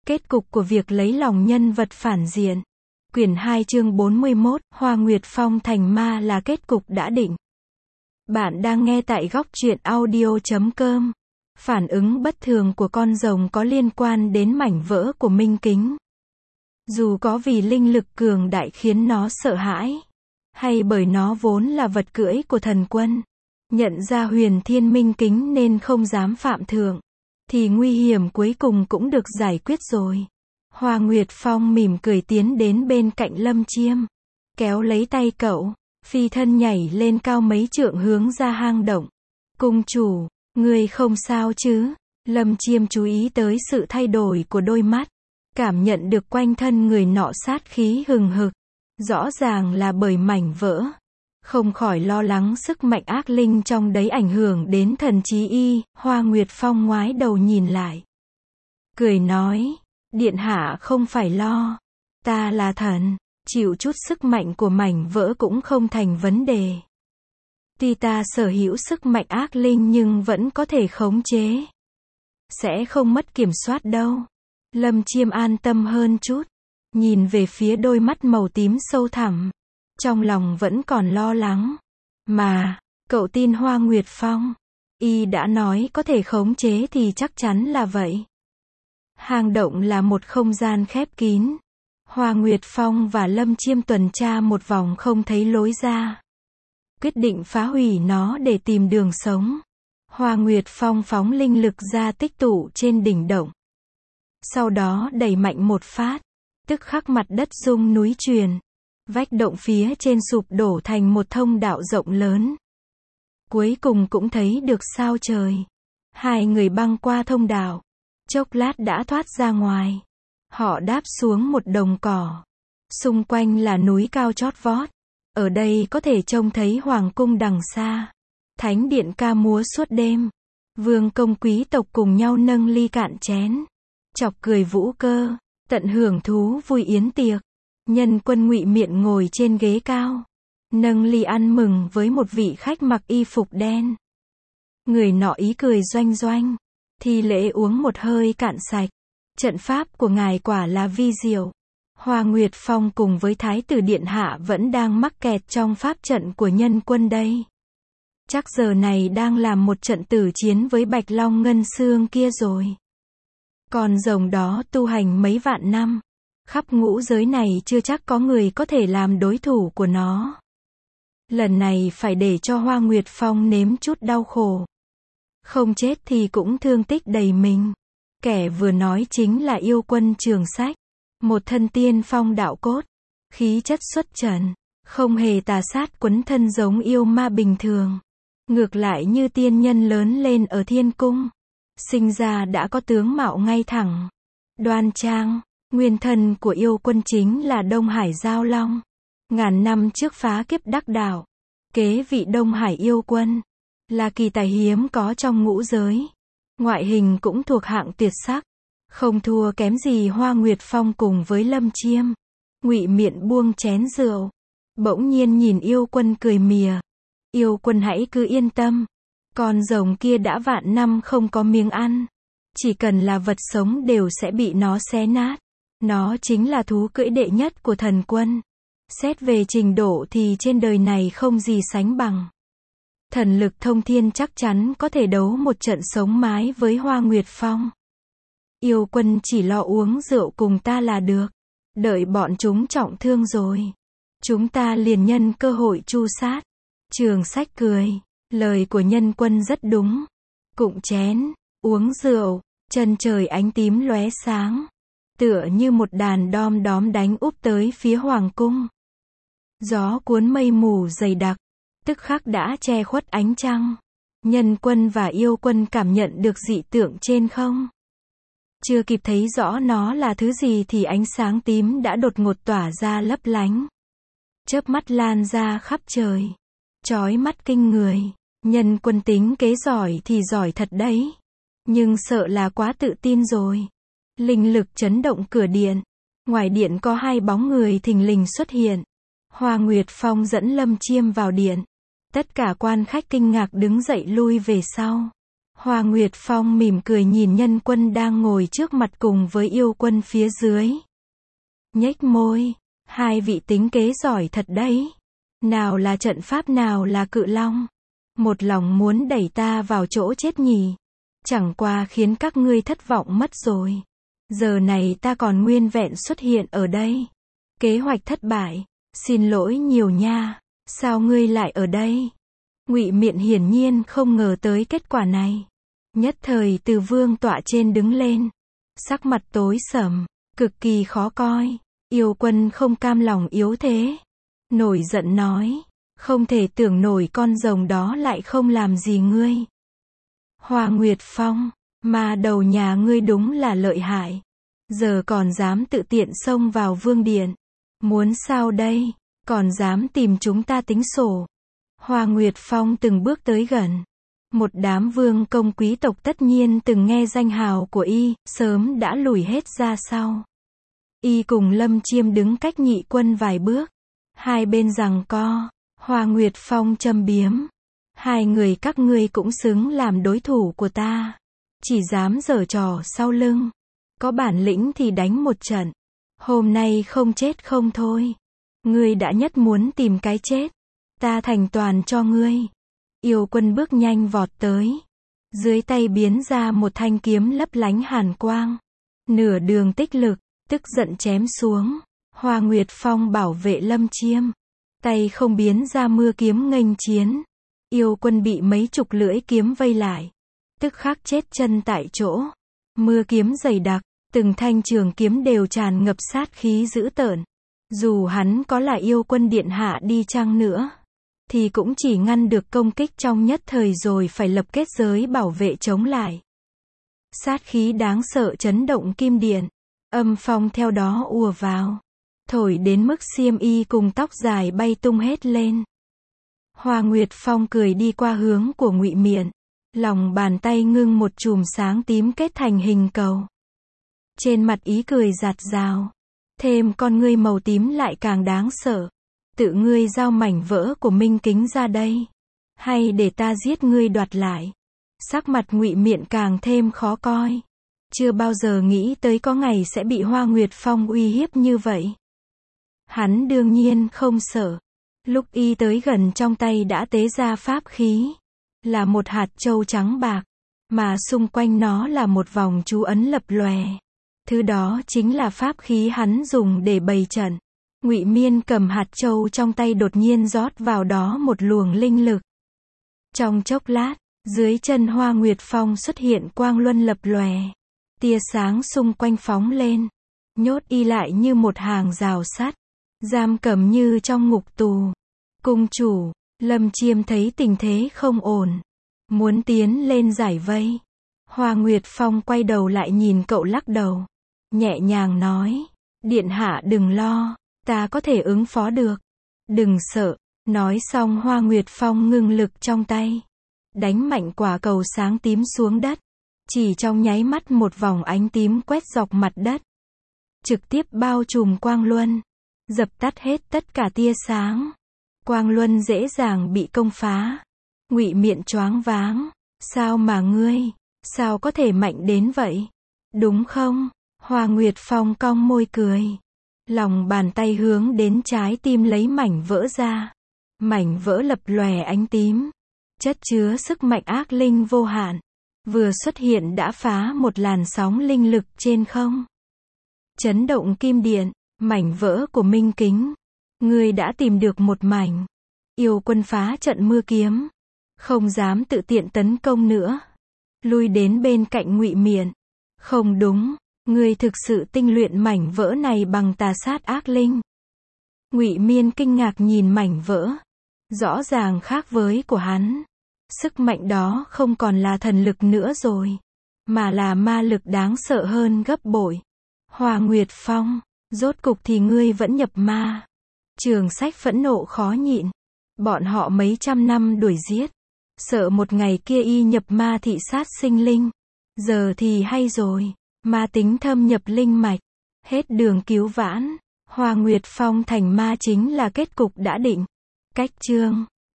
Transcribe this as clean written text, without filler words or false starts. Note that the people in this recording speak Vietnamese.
Kết cục của việc lấy lòng nhân vật phản diện. Quyển 2 chương 41, Hoa Nguyệt Phong thành ma là kết cục đã định. Bạn đang nghe tại góc truyện audio.com. Phản ứng bất thường của con rồng có liên quan đến mảnh vỡ của minh kính. Dù có vì linh lực cường đại khiến nó sợ hãi, hay bởi nó vốn là vật cưỡi của thần quân, nhận ra huyền thiên minh kính nên không dám phạm thượng, thì nguy hiểm cuối cùng cũng được giải quyết rồi. Hoa Nguyệt Phong mỉm cười tiến đến bên cạnh Lâm Chiêm, kéo lấy tay cậu, phi thân nhảy lên cao mấy trượng hướng ra hang động. Cung chủ, ngươi không sao chứ? Lâm Chiêm chú ý tới sự thay đổi của đôi mắt, cảm nhận được quanh thân người nọ sát khí hừng hực, rõ ràng là bởi mảnh vỡ. Không khỏi lo lắng sức mạnh ác linh trong đấy ảnh hưởng đến thần trí y. Hoa Nguyệt Phong ngoái đầu nhìn lại, cười nói, điện hạ không phải lo, ta là thần, chịu chút sức mạnh của mảnh vỡ cũng không thành vấn đề. Tuy ta sở hữu sức mạnh ác linh nhưng vẫn có thể khống chế, sẽ không mất kiểm soát đâu. Lâm Chiêm an tâm hơn chút, nhìn về phía đôi mắt màu tím sâu thẳm, trong lòng vẫn còn lo lắng. Mà, cậu tin Hoa Nguyệt Phong? Y đã nói có thể khống chế thì chắc chắn là vậy. Hang động là một không gian khép kín. Hoa Nguyệt Phong và Lâm Chiêm tuần tra một vòng không thấy lối ra, quyết định phá hủy nó để tìm đường sống. Hoa Nguyệt Phong phóng linh lực ra tích tụ trên đỉnh động, sau đó đẩy mạnh một phát, tức khắc mặt đất rung núi chuyển, vách động phía trên sụp đổ thành một thông đạo rộng lớn. Cuối cùng cũng thấy được sao trời. Hai người băng qua thông đạo, chốc lát đã thoát ra ngoài. Họ đáp xuống một đồng cỏ, xung quanh là núi cao chót vót. Ở đây có thể trông thấy hoàng cung đằng xa, thánh điện ca múa suốt đêm, vương công quý tộc cùng nhau nâng ly cạn chén, chọc cười vũ cơ, tận hưởng thú vui yến tiệc. Nhân quân Ngụy Miện ngồi trên ghế cao, nâng ly ăn mừng với một vị khách mặc y phục đen. Người nọ ý cười doanh doanh, thi lễ uống một hơi cạn sạch. Trận pháp của ngài quả là vi diệu. Hoa Nguyệt Phong cùng với Thái tử Điện Hạ vẫn đang mắc kẹt trong pháp trận của nhân quân đây. Chắc giờ này đang làm một trận tử chiến với Bạch Long Ngân Xương kia rồi. Con rồng đó tu hành mấy vạn năm, khắp ngũ giới này chưa chắc có người có thể làm đối thủ của nó. Lần này phải để cho Hoa Nguyệt Phong nếm chút đau khổ. Không chết thì cũng thương tích đầy mình. Kẻ vừa nói chính là yêu quân Trường Sách, một thân tiên phong đạo cốt, khí chất xuất trần, không hề tà sát quấn thân giống yêu ma bình thường. Ngược lại như tiên nhân lớn lên ở thiên cung, sinh ra đã có tướng mạo ngay thẳng, đoan trang. Nguyên thân của yêu quân chính là Đông Hải Giao Long, ngàn năm trước phá kiếp đắc đạo, kế vị Đông Hải yêu quân, là kỳ tài hiếm có trong ngũ giới. Ngoại hình cũng thuộc hạng tuyệt sắc, không thua kém gì Hoa Nguyệt Phong cùng với Lâm Chiêm. Ngụy Miện buông chén rượu, bỗng nhiên nhìn yêu quân cười mỉa. Yêu quân hãy cứ yên tâm, con rồng kia đã vạn năm không có miếng ăn, chỉ cần là vật sống đều sẽ bị nó xé nát. Nó chính là thú cưỡi đệ nhất của thần quân. Xét về trình độ thì trên đời này không gì sánh bằng. Thần lực thông thiên chắc chắn có thể đấu một trận sống mái với Hoa Nguyệt Phong. Yêu quân chỉ lo uống rượu cùng ta là được. Đợi bọn chúng trọng thương rồi, chúng ta liền nhân cơ hội tru sát. Trường Sách cười, lời của nhân quân rất đúng. Cụng chén, uống rượu, chân trời ánh tím lóe sáng, tựa như một đàn đom đóm đánh úp tới phía hoàng cung. Gió cuốn mây mù dày đặc, tức khắc đã che khuất ánh trăng. Nhân quân và yêu quân cảm nhận được dị tượng trên không. Chưa kịp thấy rõ nó là thứ gì thì ánh sáng tím đã đột ngột tỏa ra lấp lánh, chớp mắt lan ra khắp trời, chói mắt kinh người. Nhân quân tính kế giỏi thì giỏi thật đấy, nhưng sợ là quá tự tin rồi. Linh lực chấn động cửa điện, ngoài điện có hai bóng người thình lình xuất hiện. Hoa Nguyệt Phong dẫn Lâm Chiêm vào điện, tất cả quan khách kinh ngạc đứng dậy lui về sau. Hoa Nguyệt Phong mỉm cười nhìn Nhân Quân đang ngồi trước mặt cùng với Yêu Quân phía dưới. Nhếch môi, hai vị tính kế giỏi thật đấy. Nào là trận pháp nào là Cự Long. Một lòng muốn đẩy ta vào chỗ chết nhỉ. Chẳng qua khiến các ngươi thất vọng mất rồi. Giờ này ta còn nguyên vẹn xuất hiện ở đây. Kế hoạch thất bại. Xin lỗi nhiều nha. Sao ngươi lại ở đây? Ngụy Miện hiển nhiên không ngờ tới kết quả này. Nhất thời từ vương tọa trên đứng lên. Sắc mặt tối sầm, cực kỳ khó coi. Yêu Quân không cam lòng yếu thế. Nổi giận nói. Không thể tưởng nổi con rồng đó lại không làm gì ngươi. Hoa Nguyệt Phong, ma đầu nhà ngươi đúng là lợi hại. Giờ còn dám tự tiện xông vào vương điện. Muốn sao đây? Còn dám tìm chúng ta tính sổ. Hoa Nguyệt Phong từng bước tới gần. Một đám vương công quý tộc tất nhiên từng nghe danh hào của y, sớm đã lùi hết ra sau. Y cùng Lâm Chiêm đứng cách Nhị Quân vài bước. Hai bên giằng co. Hoa Nguyệt Phong châm biếm. Hai người các ngươi cũng xứng làm đối thủ của ta. Chỉ dám giở trò sau lưng. Có bản lĩnh thì đánh một trận. Hôm nay không chết không thôi. Ngươi đã nhất muốn tìm cái chết. Ta thành toàn cho ngươi. Yêu Quân bước nhanh vọt tới. Dưới tay biến ra một thanh kiếm lấp lánh hàn quang. Nửa đường tích lực, tức giận chém xuống. Hoa Nguyệt Phong bảo vệ Lâm Chiêm. Tay không biến ra mưa kiếm nghênh chiến. Yêu Quân bị mấy chục lưỡi kiếm vây lại. Tức khắc chết chân tại chỗ. Mưa kiếm dày đặc, từng thanh trường kiếm đều tràn ngập sát khí dữ tợn. Dù hắn có là Yêu Quân điện hạ đi chăng nữa, thì cũng chỉ ngăn được công kích trong nhất thời rồi phải lập kết giới bảo vệ chống lại. Sát khí đáng sợ chấn động kim điện. Âm phong theo đó ùa vào. Thổi đến mức xiêm y cùng tóc dài bay tung hết lên. Hoa Nguyệt Phong cười đi qua hướng của Ngụy Miện. Lòng bàn tay ngưng một chùm sáng tím kết thành hình cầu. Trên mặt ý cười rạt rào. Thêm con ngươi màu tím lại càng đáng sợ. Tự ngươi giao mảnh vỡ của Minh Kính ra đây. Hay để ta giết ngươi đoạt lại. Sắc mặt Ngụy Miện càng thêm khó coi. Chưa bao giờ nghĩ tới có ngày sẽ bị Hoa Nguyệt Phong uy hiếp như vậy. Hắn đương nhiên không sợ. Lúc y tới gần trong tay đã tế ra pháp khí. Là một hạt châu trắng bạc. Mà xung quanh nó là một vòng chú ấn lập lòe. Thứ đó chính là pháp khí hắn dùng để bày trận. Ngụy Miên cầm hạt châu trong tay đột nhiên rót vào đó một luồng linh lực. Trong chốc lát, dưới chân Hoa Nguyệt Phong xuất hiện quang luân lập lòe. Tia sáng xung quanh phóng lên. Nhốt y lại như một hàng rào sắt. Giam cầm như trong ngục tù. Cung chủ, Lâm Chiêm thấy tình thế không ổn. Muốn tiến lên giải vây. Hoa Nguyệt Phong quay đầu lại nhìn cậu lắc đầu. Nhẹ nhàng nói. Điện hạ đừng lo. Ta có thể ứng phó được. Đừng sợ. Nói xong Hoa Nguyệt Phong ngưng lực trong tay. Đánh mạnh quả cầu sáng tím xuống đất. Chỉ trong nháy mắt một vòng ánh tím quét dọc mặt đất. Trực tiếp bao trùm quang luân. Dập tắt hết tất cả tia sáng. Quang luân dễ dàng bị công phá. Ngụy Miện choáng váng. Sao mà ngươi? Sao có thể mạnh đến vậy? Đúng không? Hoa Nguyệt Phong cong môi cười. Lòng bàn tay hướng đến trái tim lấy mảnh vỡ ra. Mảnh vỡ lập lòe ánh tím. Chất chứa sức mạnh ác linh vô hạn. Vừa xuất hiện đã phá một làn sóng linh lực trên không. Chấn động kim điện. Mảnh vỡ của Minh Kính. Ngươi đã tìm được một mảnh. Yêu Quân phá trận mưa kiếm. Không dám tự tiện tấn công nữa. Lui đến bên cạnh Ngụy Miện. Không đúng. Ngươi thực sự tinh luyện mảnh vỡ này bằng tà sát ác linh. Ngụy Miên kinh ngạc nhìn mảnh vỡ. Rõ ràng khác với của hắn. Sức mạnh đó không còn là thần lực nữa rồi. Mà là ma lực đáng sợ hơn gấp bội. Hoa Nguyệt Phong. Rốt cục thì ngươi vẫn nhập ma. Trường Sách phẫn nộ khó nhịn. Bọn họ mấy trăm năm đuổi giết. Sợ một ngày kia y nhập ma thị sát sinh linh. Giờ thì hay rồi. Ma tính thâm nhập linh mạch. Hết đường cứu vãn. Hoa Nguyệt Phong thành ma chính là kết cục đã định. Cách chương